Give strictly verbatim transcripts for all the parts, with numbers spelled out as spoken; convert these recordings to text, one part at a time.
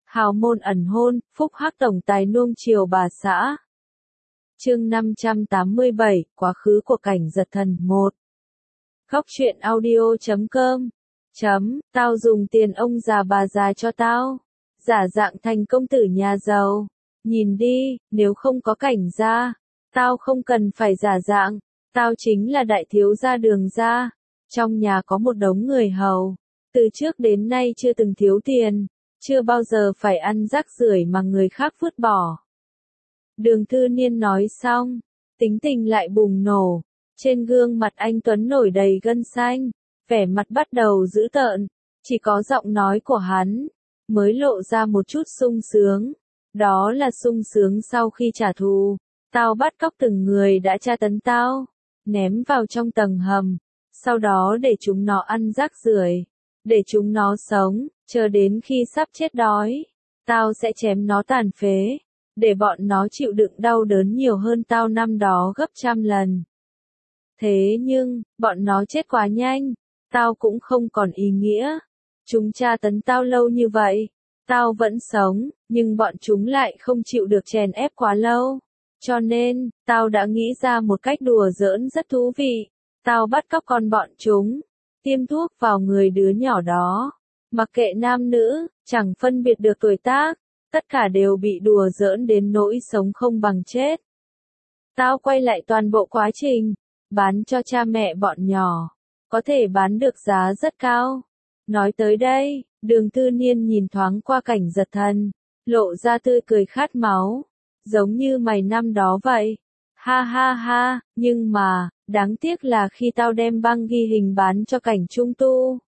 Hào môn ẩn hôn, phúc hắc tổng tài nuông chiều bà xã. Chương năm trăm tám mươi bảy, quá khứ của Cảnh Giật Thần một. Góc truyện audio chấm com. Chấm, tao dùng tiền ông già bà già cho tao. Giả dạng thành công tử nhà giàu. Nhìn đi, nếu không có Cảnh gia, tao không cần phải giả dạng. Tao chính là đại thiếu gia Đường gia. Trong nhà có một đống người hầu. Từ trước đến nay chưa từng thiếu tiền. Chưa bao giờ phải ăn rác rưởi mà người khác vứt bỏ. Đường Thư Niên nói xong, tính tình lại bùng nổ. Trên gương mặt anh Tuấn nổi đầy gân xanh, vẻ mặt bắt đầu dữ tợn. Chỉ có giọng nói của hắn mới lộ ra một chút sung sướng. Đó là sung sướng sau khi trả thù. Tao bắt cóc từng người đã tra tấn tao, ném vào trong tầng hầm, sau đó để chúng nó ăn rác rưởi, để chúng nó sống, chờ đến khi sắp chết đói, tao sẽ chém nó tàn phế, để bọn nó chịu đựng đau đớn nhiều hơn tao năm đó gấp trăm lần. Thế nhưng, bọn nó chết quá nhanh, tao cũng không còn ý nghĩa. Chúng tra tấn tao lâu như vậy, tao vẫn sống, nhưng bọn chúng lại không chịu được chèn ép quá lâu. Cho nên, tao đã nghĩ ra một cách đùa giỡn rất thú vị. Tao bắt cóc con bọn chúng, tiêm thuốc vào người đứa nhỏ đó. Mặc kệ nam nữ, chẳng phân biệt được tuổi tác, tất cả đều bị đùa giỡn đến nỗi sống không bằng chết. Tao quay lại toàn bộ quá trình, bán cho cha mẹ bọn nhỏ, có thể bán được giá rất cao. Nói tới đây, Đường Thư Niên nhìn thoáng qua Cảnh Giật Thần, lộ ra tươi cười khát máu, giống như mày năm đó vậy. Ha ha ha, nhưng mà, đáng tiếc là khi tao đem băng ghi hình bán cho Cảnh Trung Tu,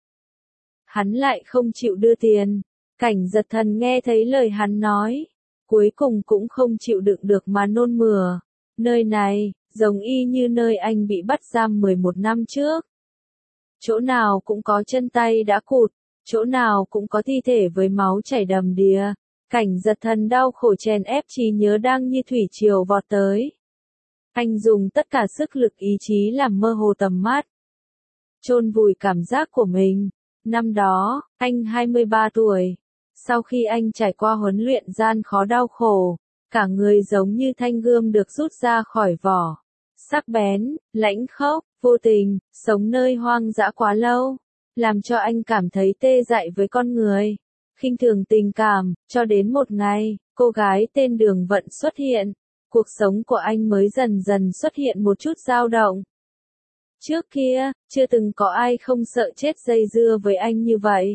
hắn lại không chịu đưa tiền. Cảnh Giật Thần nghe thấy lời hắn nói, cuối cùng cũng không chịu đựng được mà nôn mửa. Nơi này, giống y như nơi anh bị bắt giam mười một năm trước. Chỗ nào cũng có chân tay đã cụt, chỗ nào cũng có thi thể với máu chảy đầm đìa. Cảnh Giật Thần đau khổ chèn ép trí nhớ đang như thủy triều vọt tới. Anh dùng tất cả sức lực ý chí làm mơ hồ tầm mắt, chôn vùi cảm giác của mình. Năm đó, anh hai mươi ba tuổi. Sau khi anh trải qua huấn luyện gian khó đau khổ, cả người giống như thanh gươm được rút ra khỏi vỏ. Sắc bén, lãnh khốc, vô tình, sống nơi hoang dã quá lâu, làm cho anh cảm thấy tê dại với con người, khinh thường tình cảm, cho đến một ngày, cô gái tên Đường Vận xuất hiện. Cuộc sống của anh mới dần dần xuất hiện một chút dao động. Trước kia, chưa từng có ai không sợ chết dây dưa với anh như vậy.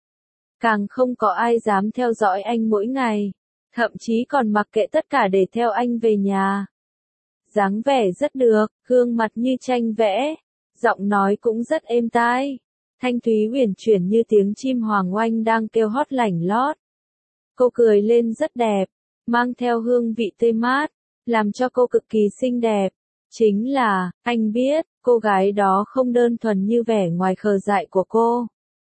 Càng không có ai dám theo dõi anh mỗi ngày, thậm chí còn mặc kệ tất cả để theo anh về nhà. Dáng vẻ rất được, gương mặt như tranh vẽ, giọng nói cũng rất êm tai, thanh thúy uyển chuyển như tiếng chim hoàng oanh đang kêu hót lảnh lót. Cô cười lên rất đẹp, mang theo hương vị tươi mát, làm cho cô cực kỳ xinh đẹp. Chính là, anh biết, cô gái đó không đơn thuần như vẻ ngoài khờ dại của cô.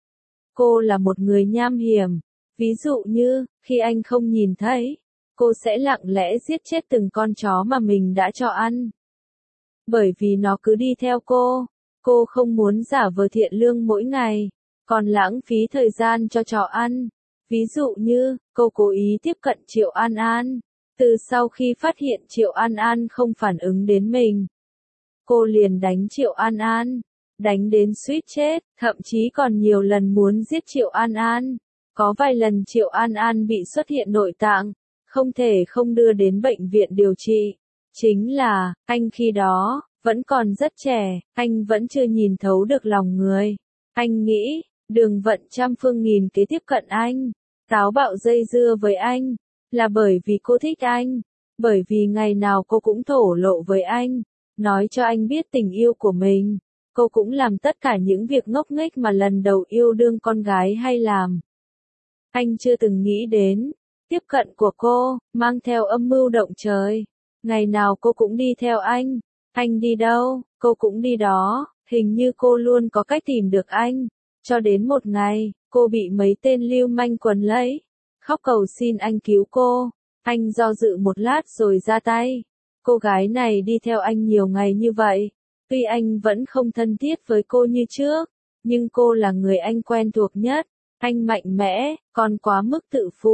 Cô là một người nham hiểm. Ví dụ như, khi anh không nhìn thấy, cô sẽ lặng lẽ giết chết từng con chó mà mình đã cho ăn. Bởi vì nó cứ đi theo cô, cô không muốn giả vờ thiện lương mỗi ngày, còn lãng phí thời gian cho chó ăn. Ví dụ như, cô cố ý tiếp cận Triệu An An. Từ sau khi phát hiện Triệu An An không phản ứng đến mình, cô liền đánh Triệu An An, đánh đến suýt chết, thậm chí còn nhiều lần muốn giết Triệu An An. Có vài lần Triệu An An bị xuất hiện nội tạng, không thể không đưa đến bệnh viện điều trị. Chính là, anh khi đó, vẫn còn rất trẻ, anh vẫn chưa nhìn thấu được lòng người. Anh nghĩ, Đường Vận trăm phương nghìn kế tiếp cận anh, táo bạo dây dưa với anh, là bởi vì cô thích anh, bởi vì ngày nào cô cũng thổ lộ với anh, nói cho anh biết tình yêu của mình. Cô cũng làm tất cả những việc ngốc nghếch mà lần đầu yêu đương con gái hay làm. Anh chưa từng nghĩ đến, tiếp cận của cô, mang theo âm mưu động trời. Ngày nào cô cũng đi theo anh, anh đi đâu, cô cũng đi đó, hình như cô luôn có cách tìm được anh. Cho đến một ngày, cô bị mấy tên lưu manh quấn lấy, khóc cầu xin anh cứu cô. Anh do dự một lát rồi ra tay. Cô gái này đi theo anh nhiều ngày như vậy, tuy anh vẫn không thân thiết với cô như trước, nhưng cô là người anh quen thuộc nhất. Anh mạnh mẽ, còn quá mức tự phụ,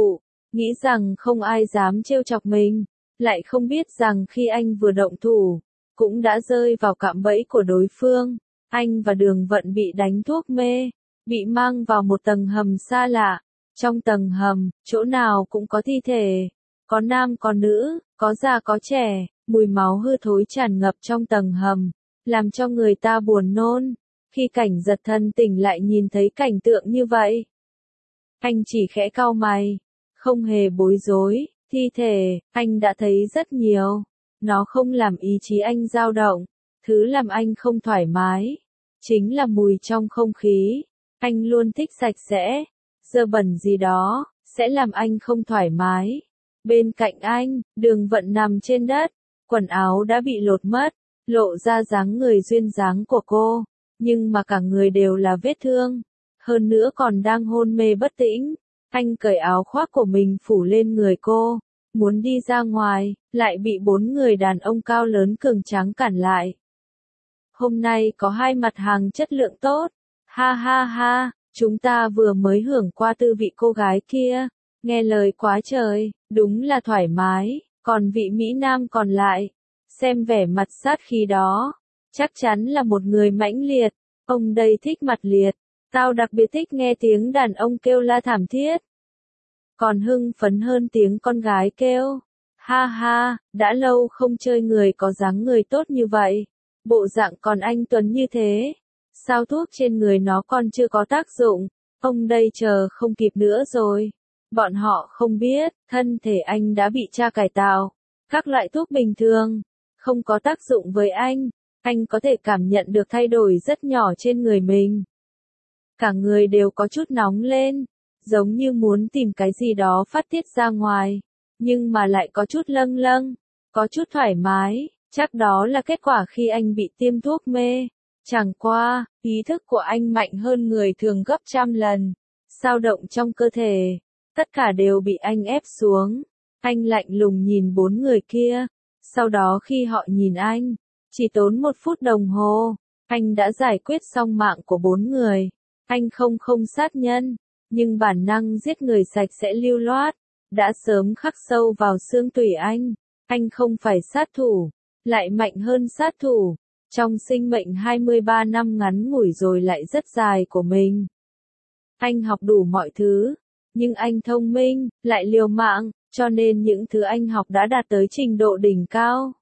nghĩ rằng không ai dám trêu chọc mình, lại không biết rằng khi anh vừa động thủ, cũng đã rơi vào cạm bẫy của đối phương. Anh và Đường Vận bị đánh thuốc mê, bị mang vào một tầng hầm xa lạ. Trong tầng hầm, chỗ nào cũng có thi thể, có nam có nữ, có già có trẻ, mùi máu hư thối tràn ngập trong tầng hầm, làm cho người ta buồn nôn. Khi Cảnh Giật Thần tỉnh lại nhìn thấy cảnh tượng như vậy, anh chỉ khẽ cau mày, không hề bối rối. Thi thể, anh đã thấy rất nhiều, nó không làm ý chí anh dao động. Thứ làm anh không thoải mái chính là mùi trong không khí. Anh luôn thích sạch sẽ, dơ bẩn gì đó sẽ làm anh không thoải mái. Bên cạnh anh, Đường Vận nằm trên đất, quần áo đã bị lột mất, lộ ra dáng người duyên dáng của cô, nhưng mà cả người đều là vết thương, hơn nữa còn đang hôn mê bất tĩnh. Anh cởi áo khoác của mình phủ lên người cô, muốn đi ra ngoài, lại bị bốn người đàn ông cao lớn cường tráng cản lại. Hôm nay có hai mặt hàng chất lượng tốt, ha ha ha, chúng ta vừa mới hưởng qua tư vị cô gái kia, nghe lời quá trời, đúng là thoải mái, còn vị Mỹ Nam còn lại, xem vẻ mặt sát khí đó, chắc chắn là một người mãnh liệt, ông đây thích mặt liệt, tao đặc biệt thích nghe tiếng đàn ông kêu la thảm thiết. Còn hưng phấn hơn tiếng con gái kêu, ha ha, đã lâu không chơi người có dáng người tốt như vậy, bộ dạng còn anh tuấn như thế, sao thuốc trên người nó còn chưa có tác dụng, ông đây chờ không kịp nữa rồi. Bọn họ không biết, thân thể anh đã bị tra cải tạo, các loại thuốc bình thường không có tác dụng với anh, anh có thể cảm nhận được thay đổi rất nhỏ trên người mình. Cả người đều có chút nóng lên, giống như muốn tìm cái gì đó phát tiết ra ngoài, nhưng mà lại có chút lâng lâng, có chút thoải mái, chắc đó là kết quả khi anh bị tiêm thuốc mê. Chẳng qua, ý thức của anh mạnh hơn người thường gấp trăm lần, dao động trong cơ thể, tất cả đều bị anh ép xuống. Anh lạnh lùng nhìn bốn người kia, sau đó khi họ nhìn anh, chỉ tốn một phút đồng hồ, anh đã giải quyết xong mạng của bốn người. Anh không không sát nhân, nhưng bản năng giết người sạch sẽ lưu loát, đã sớm khắc sâu vào xương tủy anh. Anh không phải sát thủ, lại mạnh hơn sát thủ. Trong sinh mệnh hai mươi ba năm ngắn ngủi rồi lại rất dài của mình, anh học đủ mọi thứ, nhưng anh thông minh, lại liều mạng, cho nên những thứ anh học đã đạt tới trình độ đỉnh cao.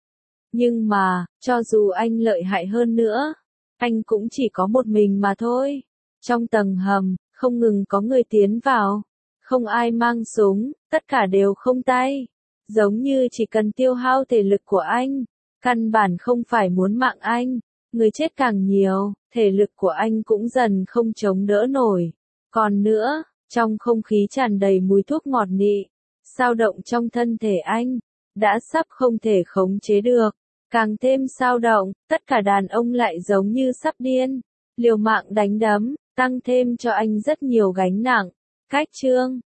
Nhưng mà, cho dù anh lợi hại hơn nữa, anh cũng chỉ có một mình mà thôi. Trong tầng hầm, không ngừng có người tiến vào, không ai mang súng, tất cả đều không tay. Giống như chỉ cần tiêu hao thể lực của anh, căn bản không phải muốn mạng anh, người chết càng nhiều, thể lực của anh cũng dần không chống đỡ nổi. Còn nữa, trong không khí tràn đầy mùi thuốc ngọt nị, dao động trong thân thể anh, đã sắp không thể khống chế được. Càng thêm dao động, tất cả đàn ông lại giống như sắp điên, liều mạng đánh đấm, tăng thêm cho anh rất nhiều gánh nặng. Cách chương